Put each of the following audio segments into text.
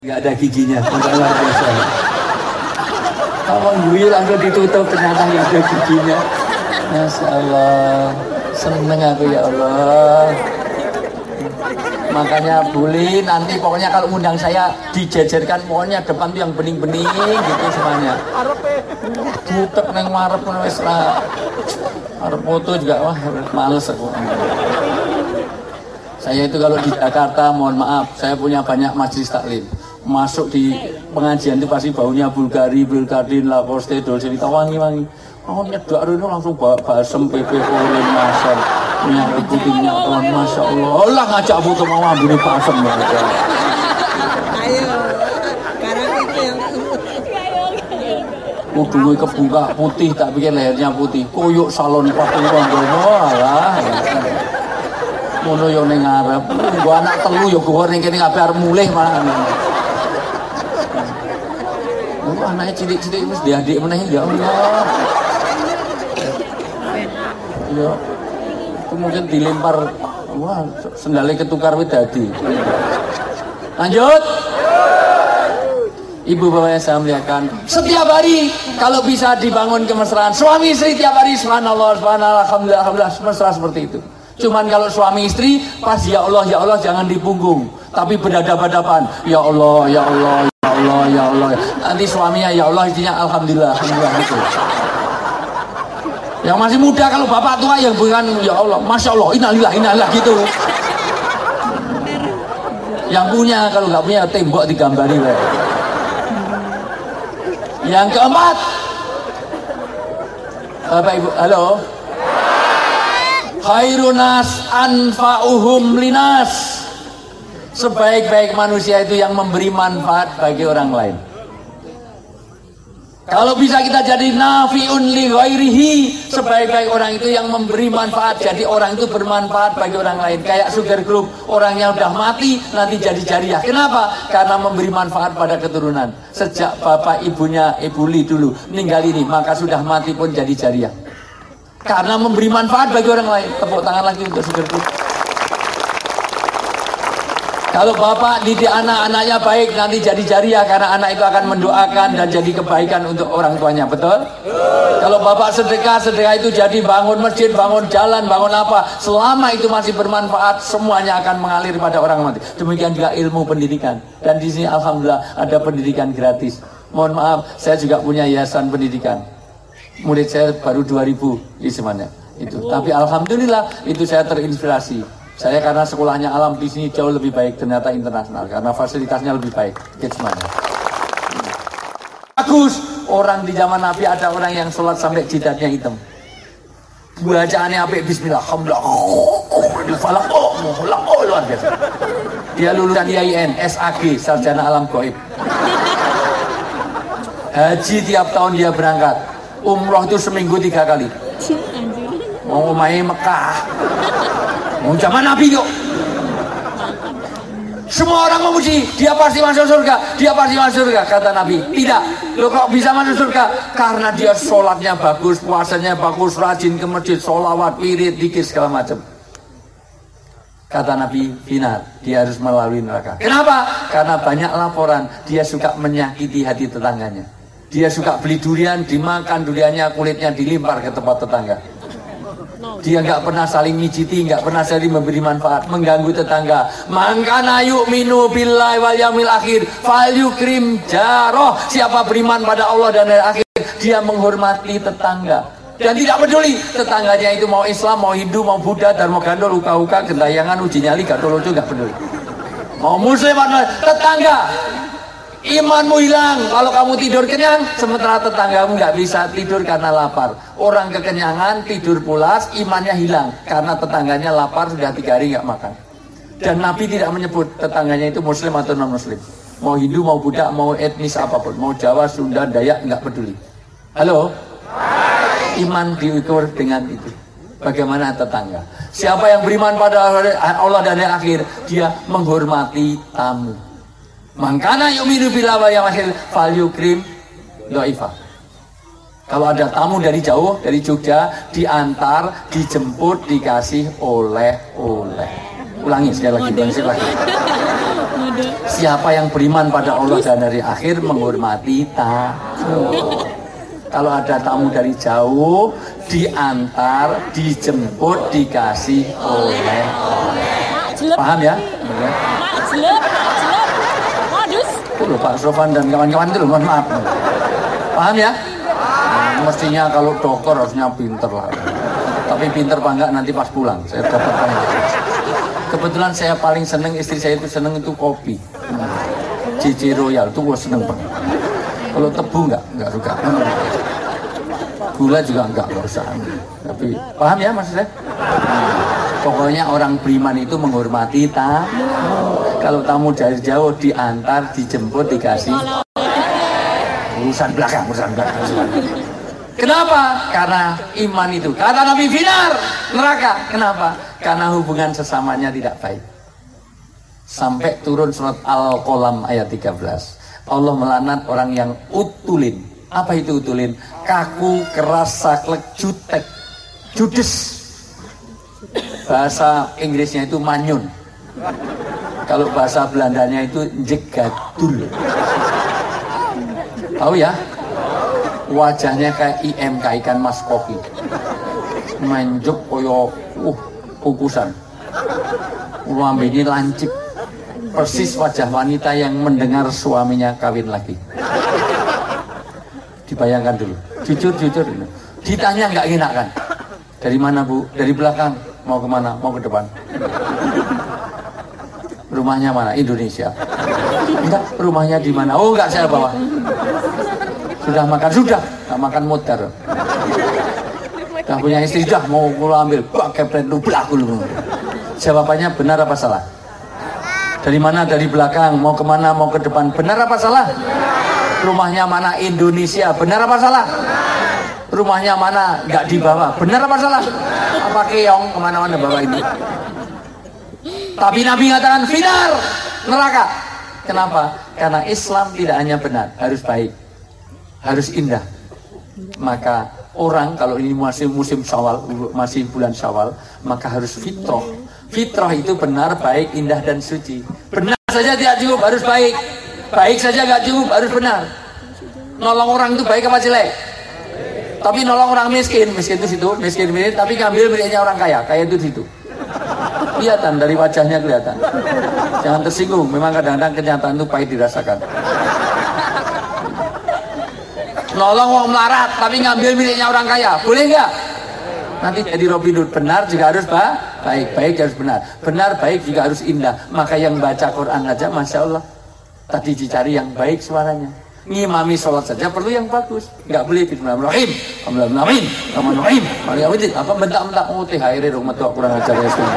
Nggak ada giginya, luar biasa. Kalau gue langsung ditutup ternyata nggak ada giginya. Masya Allah, seneng aku ya Allah. Makanya boleh nanti pokoknya kalau undang saya dijejerkan pokoknya depan tuh yang bening-bening gitu semuanya. Butek neng marep wis lah. Arep foto juga wah males aku. Saya itu kalau di Jakarta mohon maaf, saya punya banyak majelis taklim. Masuk di pengajian itu pasti baunya Bulgari, Bulgardin, Lacoste, Dolce Vita wangi-wangi. Oh nyedak itu langsung basem, PP, Oren, Masar, minyak putih, minyak telon, Masya Allah. Allah ngajak foto mau ambune basem ya. Ayo, sekarang itu yang Kudu kebuka putih tak bikin lehernya putih. Koyok salon patung rondo alah. Ngono yo ning ngarep. Gua anak telu yo goreng kene kabeh arep mulih malah. Anaknya cilik-cilik wis diadik meneh ya Allah. Ya. Itu mungkin dilempar wah sendalnya ketukar wis dadi. Lanjut. Ibu bapak yang saya muliakan, setiap hari kalau bisa dibangun kemesraan suami istri tiap hari subhanallah subhanallah alhamdulillah alhamdulillah mesra seperti itu. Cuman kalau suami istri pas ya Allah jangan di punggung tapi berhadapan-hadapan ya Allah ya Allah ya Allah ya Allah. Nanti suaminya ya Allah istrinya alhamdulillah alhamdulillah gitu. Yang masih muda kalau bapak tua yang bukan ya Allah masya Allah innalillah gitu. Yang punya kalau nggak punya tembok digambari we. Yang keempat, Bapak Ibu, halo. Khairunas anfa'uhum linas. Sebaik-baik manusia itu yang memberi manfaat bagi orang lain. Kalau bisa kita jadi nafi'un li ghairihi, sebaik-baik orang itu yang memberi manfaat, jadi orang itu bermanfaat bagi orang lain. Kayak Sugar Group, orangnya udah mati nanti jadi jariah. Kenapa? Karena memberi manfaat pada keturunan. Sejak bapak ibunya Ibu Li dulu meninggal ini, maka sudah mati pun jadi jariah. Karena memberi manfaat bagi orang lain. Tepuk tangan lagi untuk Sugar Group. Kalau bapak didik anak-anaknya baik nanti jadi jariah karena anak itu akan mendoakan dan jadi kebaikan untuk orang tuanya, betul? Kalau bapak sedekah itu jadi bangun masjid, bangun jalan, bangun apa, selama itu masih bermanfaat semuanya akan mengalir pada orang mati. Demikian juga ilmu pendidikan dan di sini alhamdulillah ada pendidikan gratis. Mohon maaf, saya juga punya yayasan pendidikan. Murid saya baru 2000 di semuanya itu. Tapi alhamdulillah itu saya terinspirasi. Saya karena sekolahnya alam di sini jauh lebih baik ternyata internasional karena fasilitasnya lebih baik semuanya. Bagus orang di zaman Nabi ada orang yang sholat sampai jidatnya hitam. Bacaannya apik bismillah, alhamdulillah, falak luar biasa. Dia lulusan IAIN, SAG, sarjana alam gaib. Haji tiap tahun dia berangkat. Umroh itu seminggu 3 kali. Mau main Mekah. Mau zaman Nabi yuk. Semua orang memuji, dia pasti masuk surga, dia pasti masuk surga. Kata Nabi, tidak. Lo kok bisa masuk surga? Karena dia sholatnya bagus, puasanya bagus, rajin ke masjid, sholawat, wirid, zikir segala macam. Kata Nabi, benar, dia harus melalui neraka. Kenapa? Karena banyak laporan, dia suka menyakiti hati tetangganya. Dia suka beli durian, dimakan duriannya, kulitnya dilimpar ke tempat tetangga. Dia nggak pernah saling ngiciti, nggak pernah saling memberi manfaat, mengganggu tetangga. Mangkana yu'minu billahi wal yaumil akhir fal yukrim jaroh. Siapa beriman pada Allah dan hari akhir, dia menghormati tetangga. Dan tidak peduli tetangganya itu mau Islam, mau Hindu, mau Buddha, Dharma Gandol, uka-uka, gentayangan, uji nyali, gatul lucu, nggak peduli. Mau Muslim, tetangga. Imanmu hilang kalau kamu tidur kenyang, sementara tetanggamu nggak bisa tidur karena lapar. Orang kekenyangan tidur pulas, imannya hilang karena tetangganya lapar sudah 3 hari nggak makan. Dan Nabi tidak menyebut tetangganya itu Muslim atau non Muslim, mau Hindu, mau Buddha, mau etnis apapun, mau Jawa, Sunda, Dayak, nggak peduli. Halo, iman diukur dengan itu. Bagaimana tetangga? Siapa yang beriman pada Allah dan hari akhir, dia menghormati tamu. Mangkana yu'minu billahi wal yaumil akhir fal yukrim dhaifah. Kalau ada tamu dari jauh, dari Jogja, diantar, dijemput, dikasih oleh-oleh. Ulangi sekali lagi. Siapa yang beriman pada Allah dan hari akhir menghormati tamu. Kalau ada tamu dari jauh, diantar, dijemput, dikasih oleh. Paham ya? Itu loh Pak Sofan dan kawan-kawan itu loh, mohon maaf. Paham ya? Mestinya kalau dokter harusnya pinter lah. Tapi pinter apa enggak nanti pas pulang saya dapat tanya. Kebetulan saya paling seneng, istri saya itu seneng itu kopi. JJ Royal itu gue seneng banget. Kalau tebu enggak suka. Gula juga enggak usah. Tapi paham ya maksud saya? Pokoknya orang beriman itu menghormati tamu. Kalau tamu dari jauh diantar, dijemput, dikasih. Urusan belakang. Kenapa? Karena iman itu. Kata Nabi Finar, neraka. Kenapa? Karena hubungan sesamanya tidak baik. Sampai turun surat Al-Qalam ayat 13. Allah melaknat orang yang utulin. Apa itu utulin? Kaku, keras, saklek, jutek, judes. Bahasa Inggrisnya itu manyun. Kalau bahasa Belandanya itu jegadul. Tahu ya? Wajahnya kayak IMK, ikan mas koki. Menjuk koyo kukusan. Lambe lancip. Persis wajah wanita yang mendengar suaminya kawin lagi. Dibayangkan dulu, jujur. Ditanya nggak enak kan? Dari mana Bu? Dari belakang. Mau kemana? Mau ke depan. Rumahnya mana? Indonesia. Enggak, rumahnya di mana? Oh enggak, saya bawa. Sudah makan? Sudah. Nggak makan modar. Gak punya istri, dah mau ambil. Pakai plan lublak dulu. Jawabannya benar apa salah? Dari mana? Dari belakang. Mau kemana? Mau ke depan. Benar apa salah? Rumahnya mana? Indonesia. Benar apa salah? Rumahnya mana? Nggak dibawa. Benar apa salah? Apa keong kemana-mana bawa ini? Tapi Nabi mengatakan finar, neraka. Kenapa? Karena Islam tidak hanya benar, harus baik, harus indah. Maka orang kalau ini masih musim Syawal, masih bulan Syawal, maka harus fitrah. Fitrah itu benar, baik, indah dan suci. Benar saja tidak cukup, harus baik. Baik saja nggak cukup, harus benar. Nolong orang itu baik apa jelek? Tapi nolong orang miskin itu situ, miskin, tapi ngambil miliknya orang kaya itu situ. Kelihatan dari wajahnya kelihatan. Jangan tersinggung, memang kadang-kadang kenyataan itu pahit dirasakan. Nolong orang melarat, tapi ngambil miliknya orang kaya, boleh nggak? Nanti jadi Robin Hood. Benar juga harus baik, baik harus benar. Benar, baik juga harus indah. Maka yang baca Quran aja, Masya Allah, tadi dicari yang baik suaranya. Ngimami sholat saja perlu yang bagus. Nggak boleh bismillahirrahmanirrahim, Bismillahirrahmanirrahim, apa bentak-bentak THR rumah tua kurang ajar ya semua.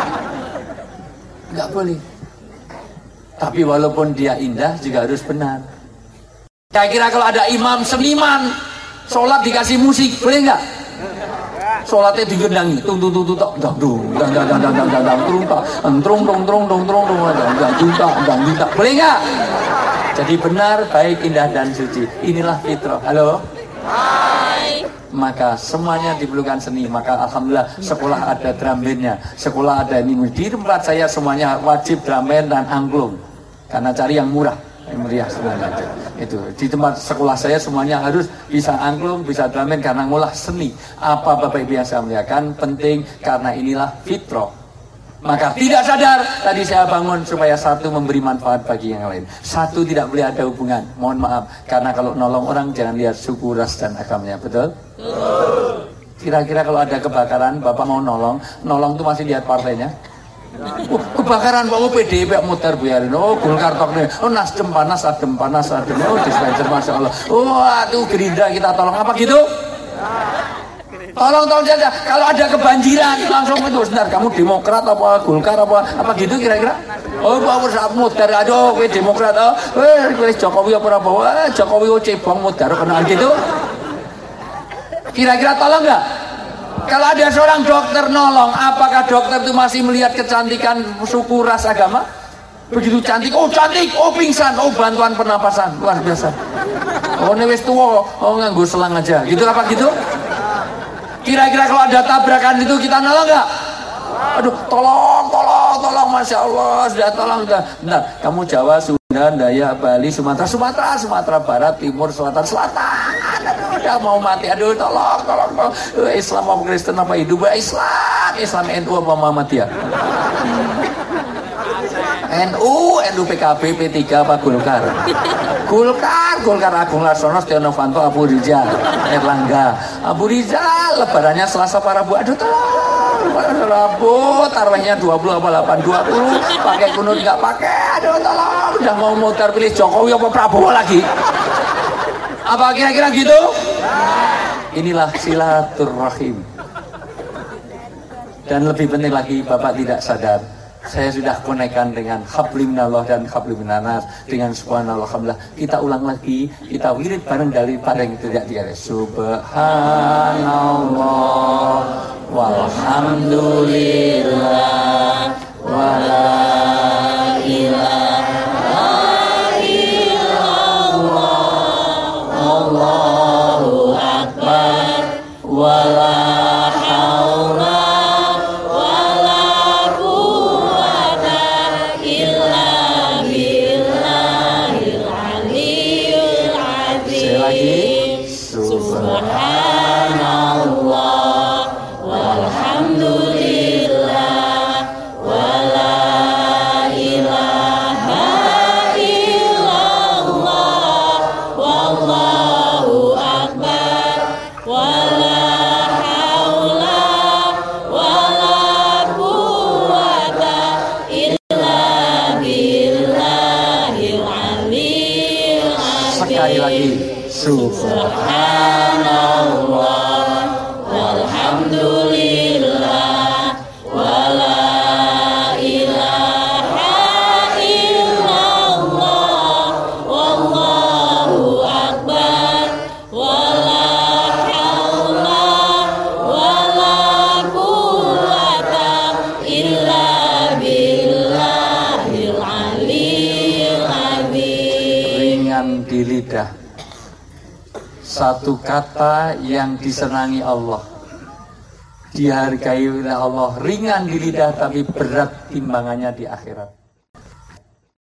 Nggak boleh. Tapi walaupun dia indah juga harus benar. Saya kira kalau ada imam seniman sholat dikasih musik, boleh nggak? Sholatnya digendangi, boleh nggak? Jadi benar, baik, indah dan suci. Inilah fitrah. Halo. Hai. Maka semuanya diperlukan seni. Maka alhamdulillah sekolah ada drum bandnya, sekolah ada ini. Di tempat saya semuanya wajib drum band dan angklung. Karena cari yang murah, yang meriah semuanya. Itu di tempat sekolah saya semuanya harus bisa angklung, bisa drum band karena ngolah seni. Apa Bapak Ibu yang saya muliakan penting karena inilah fitrah. Maka tidak sadar tadi saya bangun supaya satu memberi manfaat bagi yang lain. Satu tidak boleh ada hubungan. Mohon maaf karena kalau nolong orang jangan lihat suku, ras dan agamanya, betul? Kira-kira kalau ada kebakaran, Bapak mau nolong tuh masih lihat partainya. Kebakaran Pak PD Pak muter biarin. Oh Golkar tok nih. Oh Nasdem panas adem. Oh dispenser Masya Allah. Oh aduh Gerindra kita tolong apa gitu? Tolong saja. Kalau ada kebanjiran langsung itu sebentar. Kamu Demokrat apa Golkar apa gitu kira-kira? Oh Pak saat muter. Aduh kowe Demokrat. Pilih Jokowi apa? Jokowi cebong muter kena gitu. Kira-kira tolong nggak? Kalau ada seorang dokter nolong, apakah dokter itu masih melihat kecantikan suku, ras, agama? Begitu cantik, oh cantik, oh pingsan, oh bantuan pernapasan, luar biasa. Oh ini wis tua, oh nganggo selang aja, gitu apa gitu? Kira-kira kalau ada tabrakan itu kita nolong nggak? Aduh, tolong, tolong, Masya Allah, sudah tolong, sudah. Bentar, kamu Jawa, Sunda, Dayak, Bali, Sumatera Barat, Timur, Selatan. Aduh, udah mau mati, aduh, tolong. Islam apa Kristen apa hidup? Islam NU apa Muhammadiyah? NU PKB, P3 apa Golkar? Golkar Agung Laksono, Setia Novanto, Abu Rizal, Erlangga. Abu Rizal lebarannya Selasa para Bu. Aduh tolong. Rabu tarawihnya 20 apa 8 20, pakai kunut nggak pakai. Aduh tolong, udah mau mutar pilih Jokowi apa Prabowo lagi? Apa kira-kira gitu? Inilah silaturahim. Dan lebih penting lagi, Bapak tidak sadar, saya sudah konekkan dengan hablim minallah dan hablim minanas, dengan subhanallah, alhamdulillah. Kita ulang lagi, kita wirid bareng dari yang tidak diare. Subhanallah walhamdulillah wala ilaha illallah Allahu akbar wala subhanallah walhamdulillah wala ilaha illallah wallahu akbar wala haula wala quwwata illa billahil aliyyil azim. Ringan di lidah, satu kata yang disenangi Allah, dihargai oleh Allah, ringan di lidah tapi berat timbangannya di akhirat.